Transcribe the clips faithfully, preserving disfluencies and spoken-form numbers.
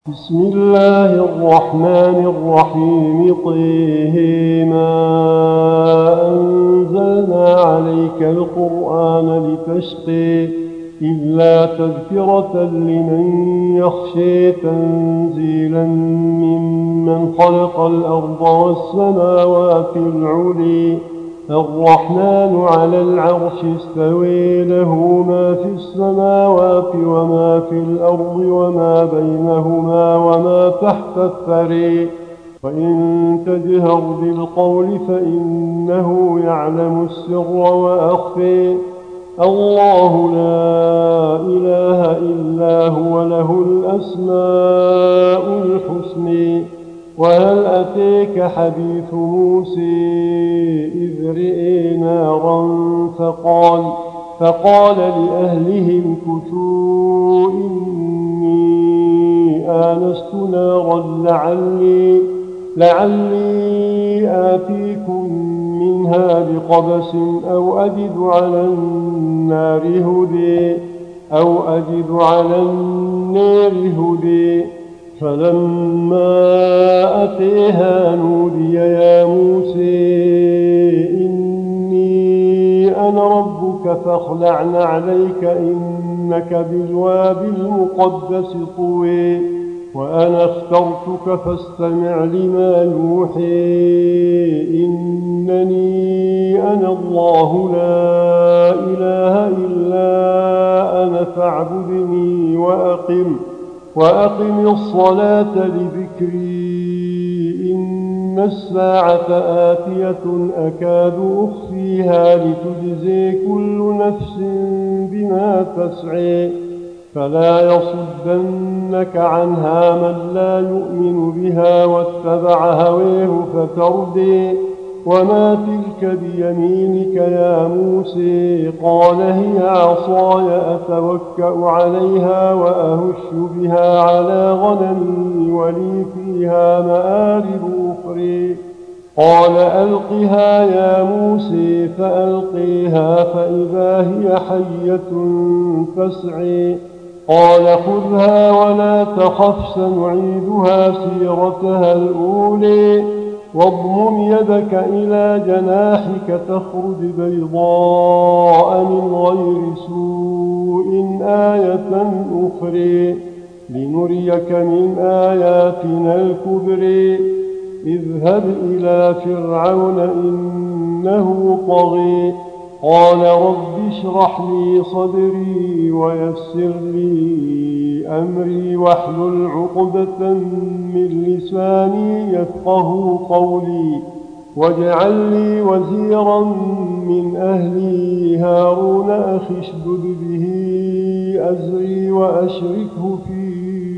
بسم الله الرحمن الرحيم طه ما أنزلنا عليك القرآن لتشقي إلا تذكرة لمن يخشي تنزيلا ممن خلق الأرض والسماوات العلي الرحمن على العرش استوي له ما في السماوات وما في الأرض وما بينهما وما تحت الثري وإن تجهر بالقول فإنه يعلم السر وأخفي الله لا إله إلا هو له الأسماء الحسنى وهل أتيك حديث موسى إذ رئي نارا فقال, فقال لأهلهم كثوا إني آنست نارا لعلي, لعلي آتيكم منها بقبس أو أجد على النار هدي أو أجد على النار هدي فلما أتيها نودي يا موسى إني أنا ربك فاخلع نعليك إنك بالوادي المقدس طوي وأنا اخترتك فاستمع لما يوحي إنني أنا الله لا إله إلا أنا فاعبدني وأقم وأقم الصلاة لذكري إن الساعة آتية أكاد أخفيها لتجزي كل نفس بما تسعي فلا يصدنك عنها من لا يؤمن بها واتبع هويه فتردي وما تلك بيمينك يا موسى قال هي عصاي أتوكأ عليها وأهش بها على غنمي ولي فيها مآرب أخرى قال ألقها يا موسى فألقيها فإذا هي حية تسعى قال خذها ولا تخف سنعيدها سيرتها الأولى واضمم يدك إلى جناحك تخرج بيضاء من غير سوء آية أخرى لنريك من آياتنا الكبرى اذهب إلى فرعون إنه طغى قال رب اشرح لي صدري ويسر لي أمري واحلل عقدة من لساني يفقه قولي واجعل لي وزيرا من أهلي هارون أخي اشدد به أزري وأشركه في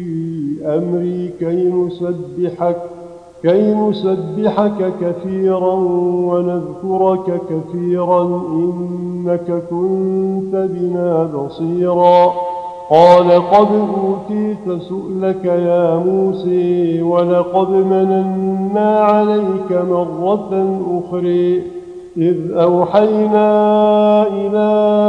أمري كي نسبحك كي نسبحك كثيرا ونذكرك كثيرا إنك كنت بنا بصيرا قال قد أوتيت سؤلك يا موسى ولقد مننا عليك مرة أخرى إذ أوحينا إلى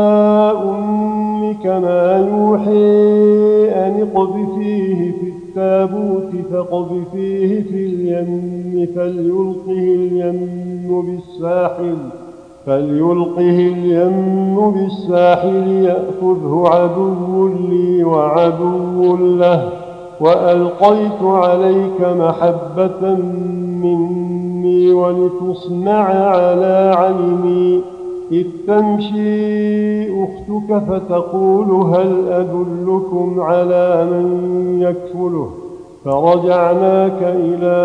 أمك ما يوحي أن اقذفيه في التابوت فاقذفيه في اليم فليلقه اليم بالساحل فليلقه اليم بالساحل يأخذه عدو لي وعدو له وألقيت عليك محبة مني ولتصنع على عيني إذ تمشي أختك فتقول هل أدلكم على من يكفله فرجعناك إلى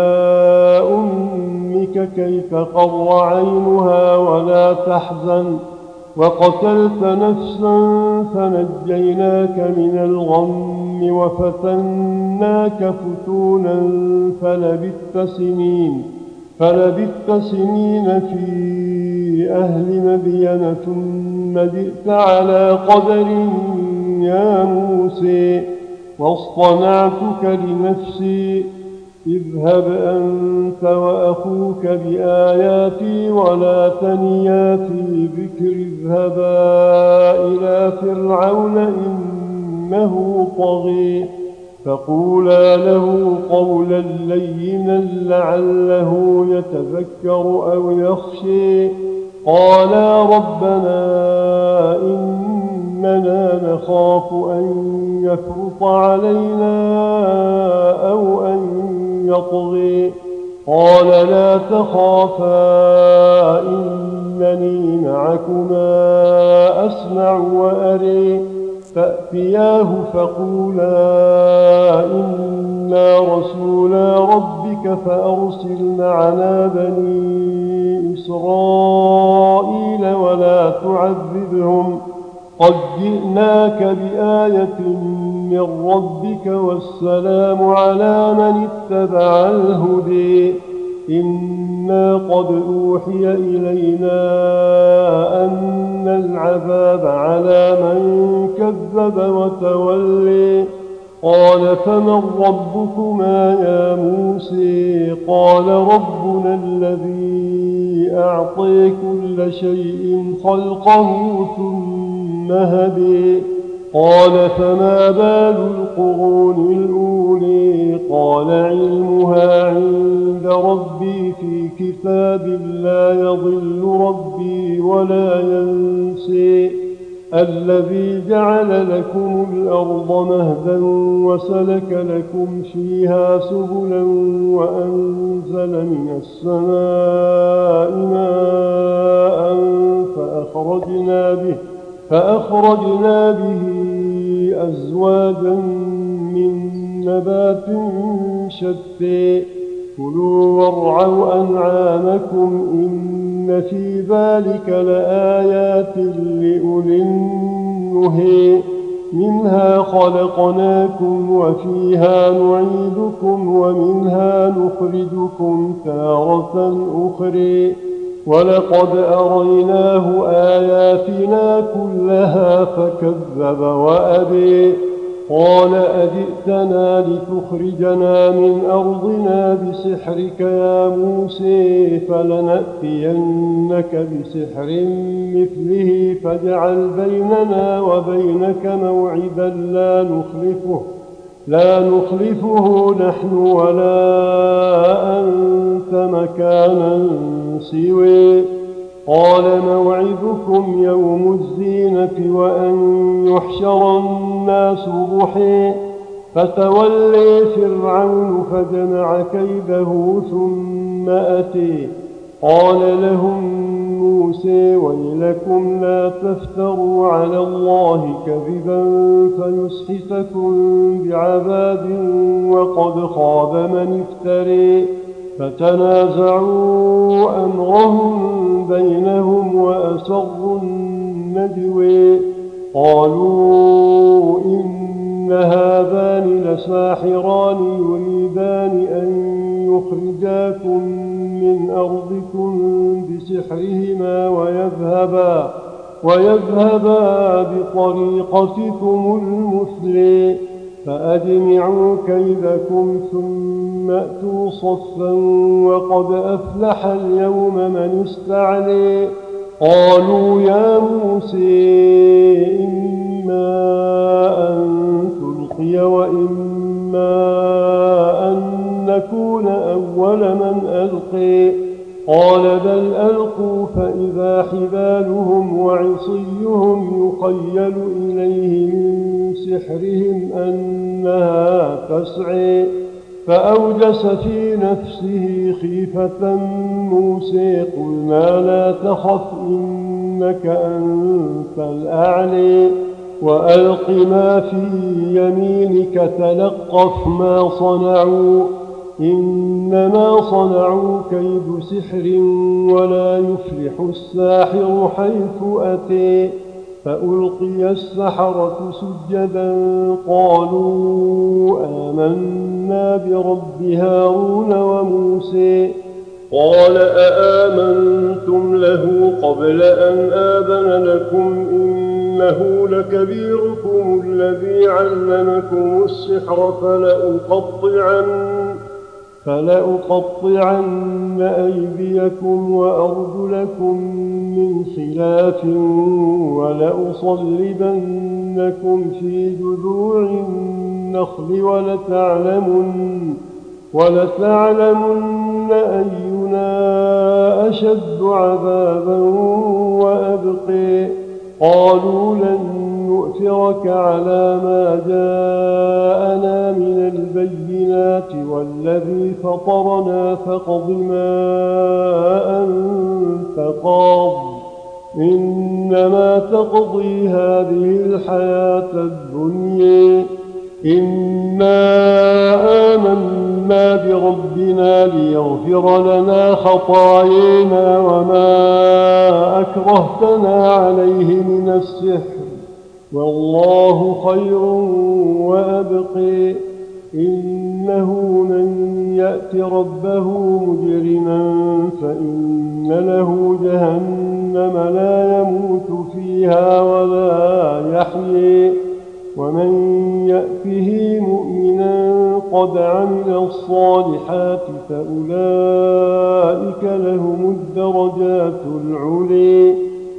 أمك كي تقر عينها ولا تحزن وقتلت نفسا فنجيناك من الغم وفتناك فتونا فلبثت سنين فلبثت سنين في أهل مدين ثم جئت على قدر يا موسى واصطنعتك لنفسي اذهب أنت وأخوك بآياتي ولا تنيا في ذكر اذهبا إلى فرعون إنه طغى فقولا له قولا لينا لعله يتذكر أو يخشي. قالا ربنا إننا نخاف أن يفرط علينا أو أن يطغي. قال لا تخافا إنني معكما أسمع وأري. فأتياه فقولا إنا رسولا ربك فأرسل معنا بني إسرائيل ولا تعذبهم قد جئناك بآية من ربك والسلام على من اتبع الهدي. إنا قد أوحي إلينا أن العذاب على من كذب وتولي. قال فمن ربكما يا موسى؟ قال ربنا الذي أعطي كل شيء خلقه ثم هدي. قال فما بال القرون الأولي؟ قال علمها عند ربي في كتاب لا يضل ربي ولا ينسي. الذي جعل لكم الأرض مهدا وسلك لكم فيها سبلا وأنزل من السماء ماء فأخرجنا به فأخرجنا به أزواجا من نبات شتى. كلوا وارعوا أنعامكم إن في ذلك لآيات لأولي النهي. منها خلقناكم وفيها نعيدكم ومنها نخرجكم تارة أخرى. ولقد أريناه آياتنا كلها فكذب وأبي. قال أجئتنا لتخرجنا من أرضنا بسحرك يا موسى؟ فلنأتينك بسحر مثله فاجعل بيننا وبينك موعدا لا نخلفه لا نخلفه نحن ولا أنت مكانا سوى. قال موعدكم يوم الزينة وأن يحشر الناس ضحى. فتولي فرعون فجمع كيده ثم أتي. قال لهم موسى ويلكم لا تفتروا على الله كذبا فيسحتكم بعذاب وقد خاب من افتري. فتنازعوا أمرهم بينهم وأسروا النجوى. قالوا إن هذان لساحران يريدان أن يخرجاكم من أرضكم بسحرهما ويذهبا, ويذهبا بطريقتكم المثلى. فأجمعوا كيدكم ثم أتوا صفا وقد أفلح اليوم من استعلي. قالوا يا موسى إما أن تلقي وإما أن نكون أول من ألقي. قال بل ألقوا فإذا حبالهم وعصيهم يخيل إليه من سحرهم أنها تسعي. فأوجس في نفسه خيفة موسى. قلنا لا تخف إنك أنت الأعلى وألق ما في يمينك تلقف ما صنعوا إنما صنعوا كيد سحر ولا يفلح الساحر حيث أتي. فألقي السحرة سجدا قالوا آمنا برب هارون وموسى. قال أآمنتم له قبل أن آذن لكم إنه لكبيركم الذي علمكم السحر فلأقطعن فلأقطعن أيديكم وأرجلكم من خلاف ولأصلبنكم في جذوع النخل ولتعلمن, ولتعلمن أينا أشد عذابا وأبقي. قالوا لن نؤثرك على ما جاءنا من البينات والذي فطرنا فاقض ما أنت قاض إنما تقضي هذه الحياة الدنيا إنا آمنا بربنا ليغفر لنا خطايانا وما أكرهتنا عليه من السحر والله خير وأبقي. إنه من يأت ربه مجرما فإن له جهنم لا يموت فيها ولا يحيي ومن يأته مؤمنا قد عمل الصالحات فأولئك لهم الدرجات العلي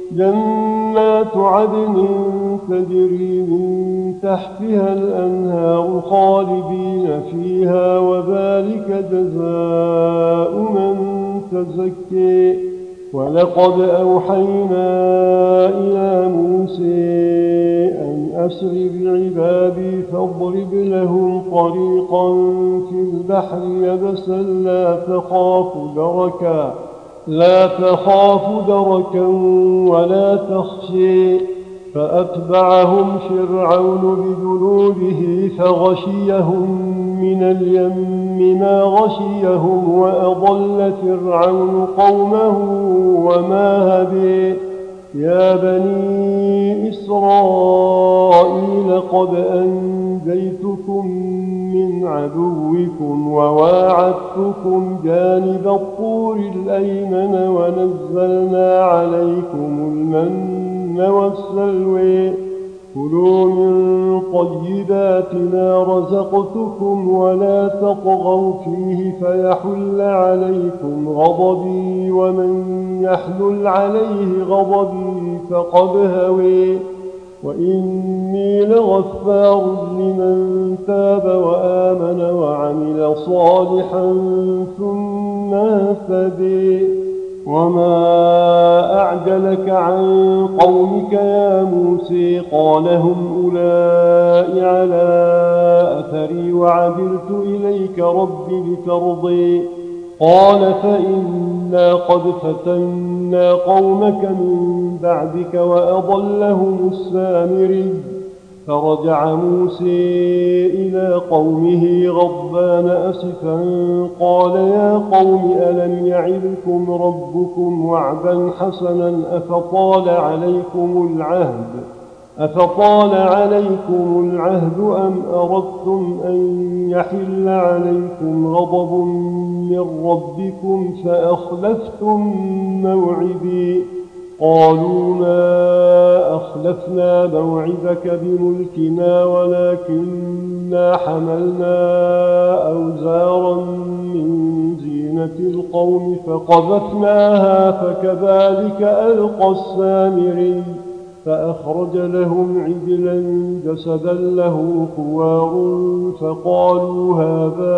جنات عدن تجري من تحتها الأنهار خالدين فيها وذلك جزاء من تزكي. ولقد أوحينا إلى موسى أن أسر بعبادي فاضرب لهم طريقا في البحر يبسا لا تخاف دركا لا تخاف دركا ولا تخشي. فأتبعهم فرعون بجنوده فغشيهم من اليم ما غشيهم وأضل فرعون قومه وما هدي. يا بني إسرائيل قد أنجيتكم من عدوكم وواعدتكم جانب الطور الأيمن ونزلنا عليكم المن والسلوى كلوا من طيبات ما رزقتكم ولا تطغوا فيه فيحل عليكم غضبي ومن يحلل عليه غضبي فقد هوي. وإني لغفار لمن تاب وآمن وعمل صالحا ثم اهتدي. وما أعجلك عن قومك يا موسى قال هم أولئك على أثري وعجلت إليك رب لترضي. قال فإنا قد فتنا قومك من بعدك وأضلهم السامري. فرجع موسى إلى قومه غضبان أسفا قال يا قوم ألم يعدكم ربكم وعدا حسنا أفطال عليكم العهد أفطال عليكم العهد أم أردتم أن يحل عليكم غضب من ربكم فأخلفتم موعدي. قالوا ما أخلفنا موعدك بملكنا ولكننا حملنا أوزارا من زينة القوم فقذفناها فكذلك ألقى السامري. فأخرج لهم عجلا جسدا له خوار فقالوا هذا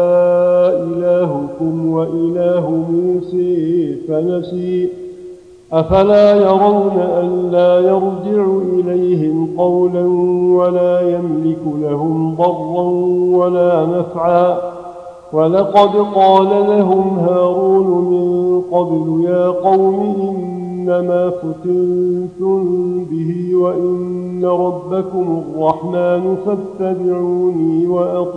إلهكم وإله موسى فنسي. أفلا يرون ألا يرجع إليهم قولا ولا يملك لهم ضرا ولا نفعا. ولقد قال لهم هارون من قبل يا قوم إنما فتنتم به وإن ربكم الرحمن فاتبعوني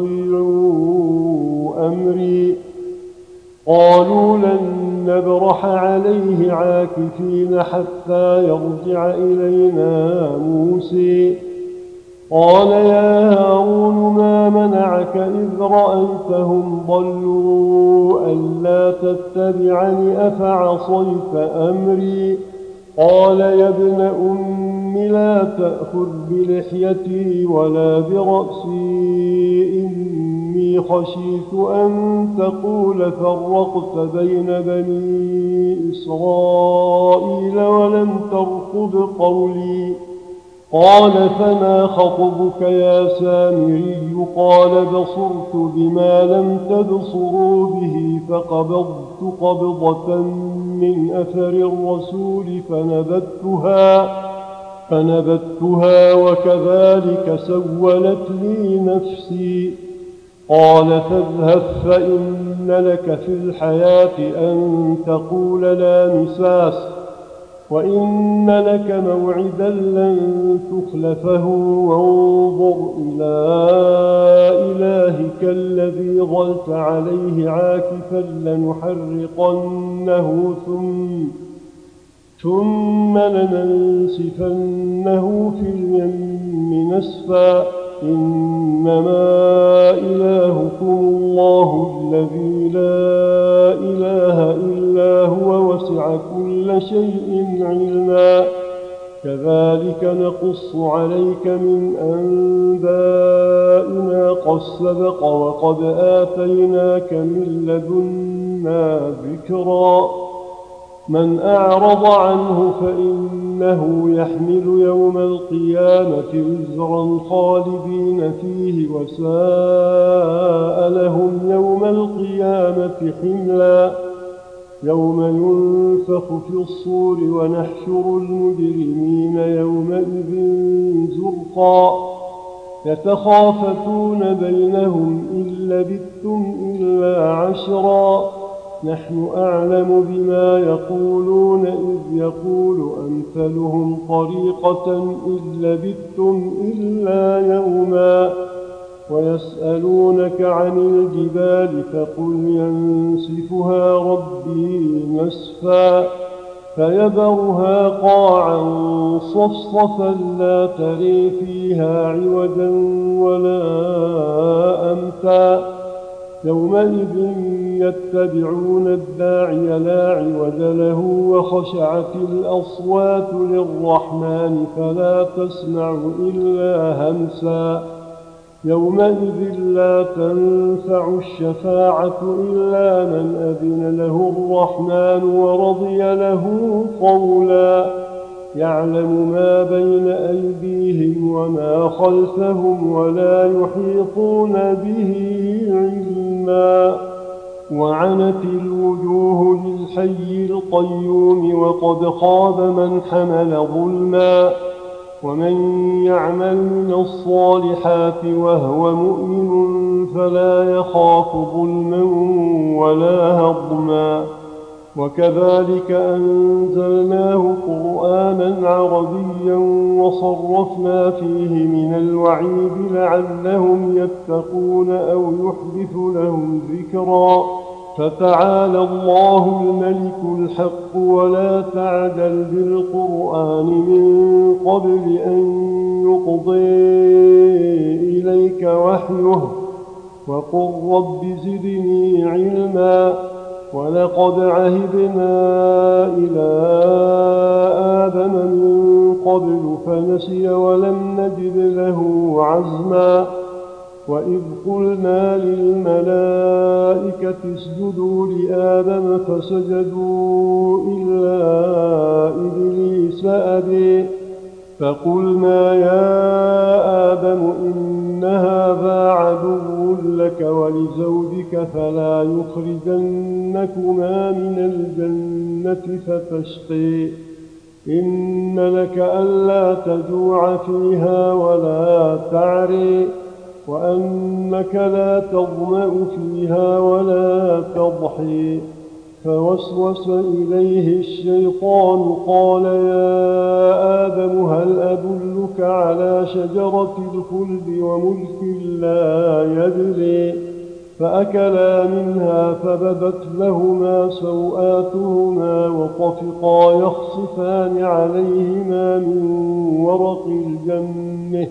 وأطيعوا أمري. قالوا لن نبرح عليه عاكفين حتى يرجع إلينا موسى. قال يا هارون ما منعك إذ رأيتهم ضلوا ألا تتبعني أفعصيت أمري. قال يا ابن أم لا تأخذ بلحيتي ولا برأسي إني إني خشيت أن تقول فرقت بين بني إسرائيل ولم ترقب قولي. قال فما خطبك يا سامري؟ قال بصرت بما لم تبصروا به فقبضت قبضة من أثر الرسول فنبذتها فنبذتها وكذلك سولت لي نفسي. قال فاذهب فإن لك في الحياة أن تقول لا مساس وإن لك موعدا لن تخلفه وانظر إلى إلهك الذي ظلت عليه عاكفا لنحرقنه ثم ثم لننسفنه في اليم نسفا. إنما إلهكم الله الذي لا إله إلا هو وسع كل شيء علما. كذلك نقص عليك من أنباء ما قد سبق وقد آتيناك من لدنا ذكرا. من أعرض عنه فإنه يحمل يوم القيامة وزرا خالدين فيه وساء لهم يوم القيامة حملا. يوم ينفخ في الصور ونحشر المجرمين يومئذ زرقا. يتخافتون بينهم إن لبثتم إلا عشرا. نحن أعلم بما يقولون إذ يقول أمثلهم طريقة إن لبثتم إلا يوما. ويسألونك عن الجبال فقل ينسفها ربي نسفا فيذرها قاعا صفصفا لا تري فيها عوجا ولا أمتا. يومئذ يتبعون الداعي لا عوج له وخشعت الأصوات للرحمن فلا تسمع إلا همسا. يومئذ لا تنفع الشفاعة إلا من أذن له الرحمن ورضي له قولا. يعلم ما بين أيديهم وما خلفهم ولا يحيطون به علما. وعنت الوجوه للحي القيوم وقد خاب من حمل ظلما. ومن يعمل من الصالحات وهو مؤمن فلا يخاف ظلما ولا هضما. وكذلك أنزلناه قرآنا عربيا وصرفنا فيه من الوعيد لعلهم يتقون أو يحدث لهم ذكرا. فتعالى الله الملك الحق ولا تعجل بالقرآن من قبل أن يقضي إليك وحيه وقل رب زدني علما. ولقد عهدنا إلى آدم من قبل فنسي ولم نجد له عزما. وإذ قلنا للملائكة اسجدوا لآدم فسجدوا إلا إبليس أبي. فقلنا يا آدم إن هذا عدو لك ولزوجك فلا يخرجنكما من الجنة فتشقي. إن لك ألا تجوع فيها ولا تعري وأنك لا تظمأ فيها ولا تضحي. فوسوس إليه الشيطان قال يا آدم هل أدلك على شجرة الخلد وملك لا يبلي. فأكلا منها فبدت لهما سوآتهما وطفقا يخصفان عليهما من ورق الجنة.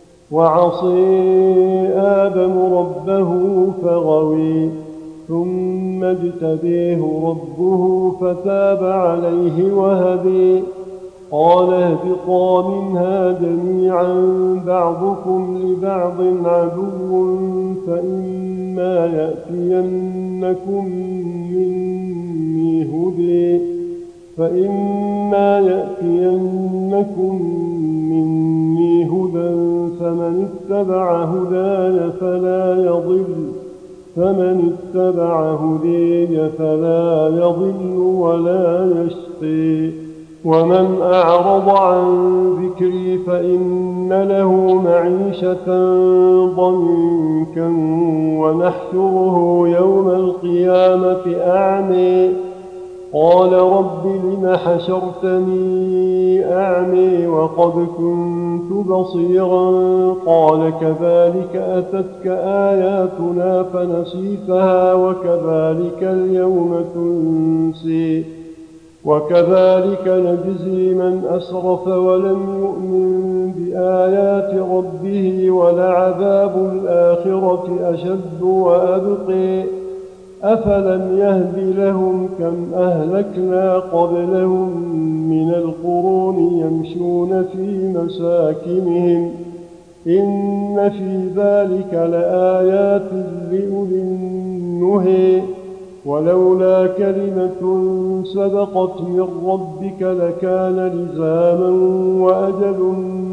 وعصي آدم ربه فغوي. ثم اجتبيه ربه فتاب عليه وهدي. قال اهبطا منها جميعا بعضكم لبعض عدو فإما يأتينكم مني هدى فإما يأتينكم مني هدى فمن اتبع هداي فلا يضل فمن اتبع هدي فلا يضل ولا يشقي ومن أعرض عن ذكري فإن له معيشة ضنكا ونحشره يوم القيامة أعمي قال رب لم حشرتني أعمي وقد كنت بصيرا قال كذلك أتتك آياتنا فنسيتها وكذلك اليوم تنسي وكذلك نجزي من أسرف ولم يؤمن بآيات ربه ولعذاب الآخرة أشد وأبقي أفلم يهد لهم كم أهلكنا قبلهم من القرون يمشون في مساكنهم إن في ذلك لآيات لأولي النهي ولولا كلمة سبقت من ربك لكان لزاما وأجل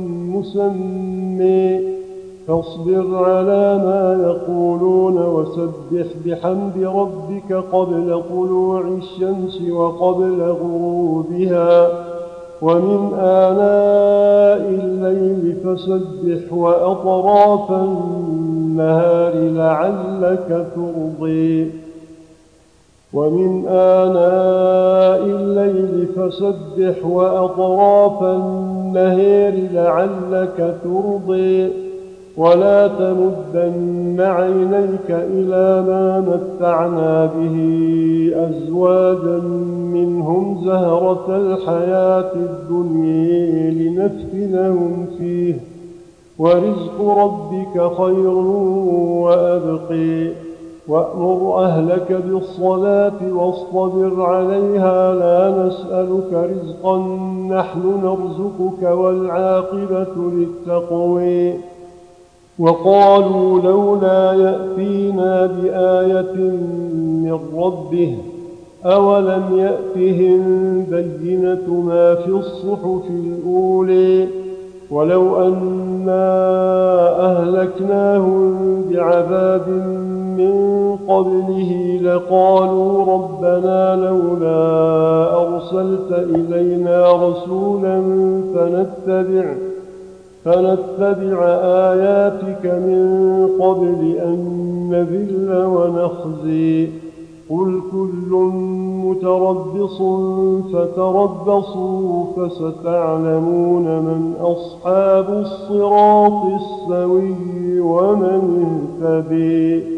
مسمى فاصبر على ما يقولون وسبح بحمد ربك قبل طلوع الشمس وقبل غروبها ومن آناء الليل فسبح وأطراف النهار لعلك ترضي ومن آناء الليل فسبح وأطراف النهار لعلك ترضي ولا تمدن عينيك إلى ما متعنا به أزواجا منهم زهرة الحياة الدنيا لنفتنهم فيه ورزق ربك خير وأبقي وأمر أهلك بالصلاة واصطبر عليها لا نسألك رزقا نحن نرزقك والعاقبة للتقوى وقالوا لولا يأتينا بآية من ربه أولم يأتهم بينة ما في الصحف الأولى ولو أنا أهلكناهم بعذاب من قبله لقالوا ربنا لولا أرسلت إلينا رسولا فنتبع فنتبع آياتك من قبل أن نذل ونخزي قل كل متربص فتربصوا فستعلمون من أصحاب الصراط السوي ومن اهتدي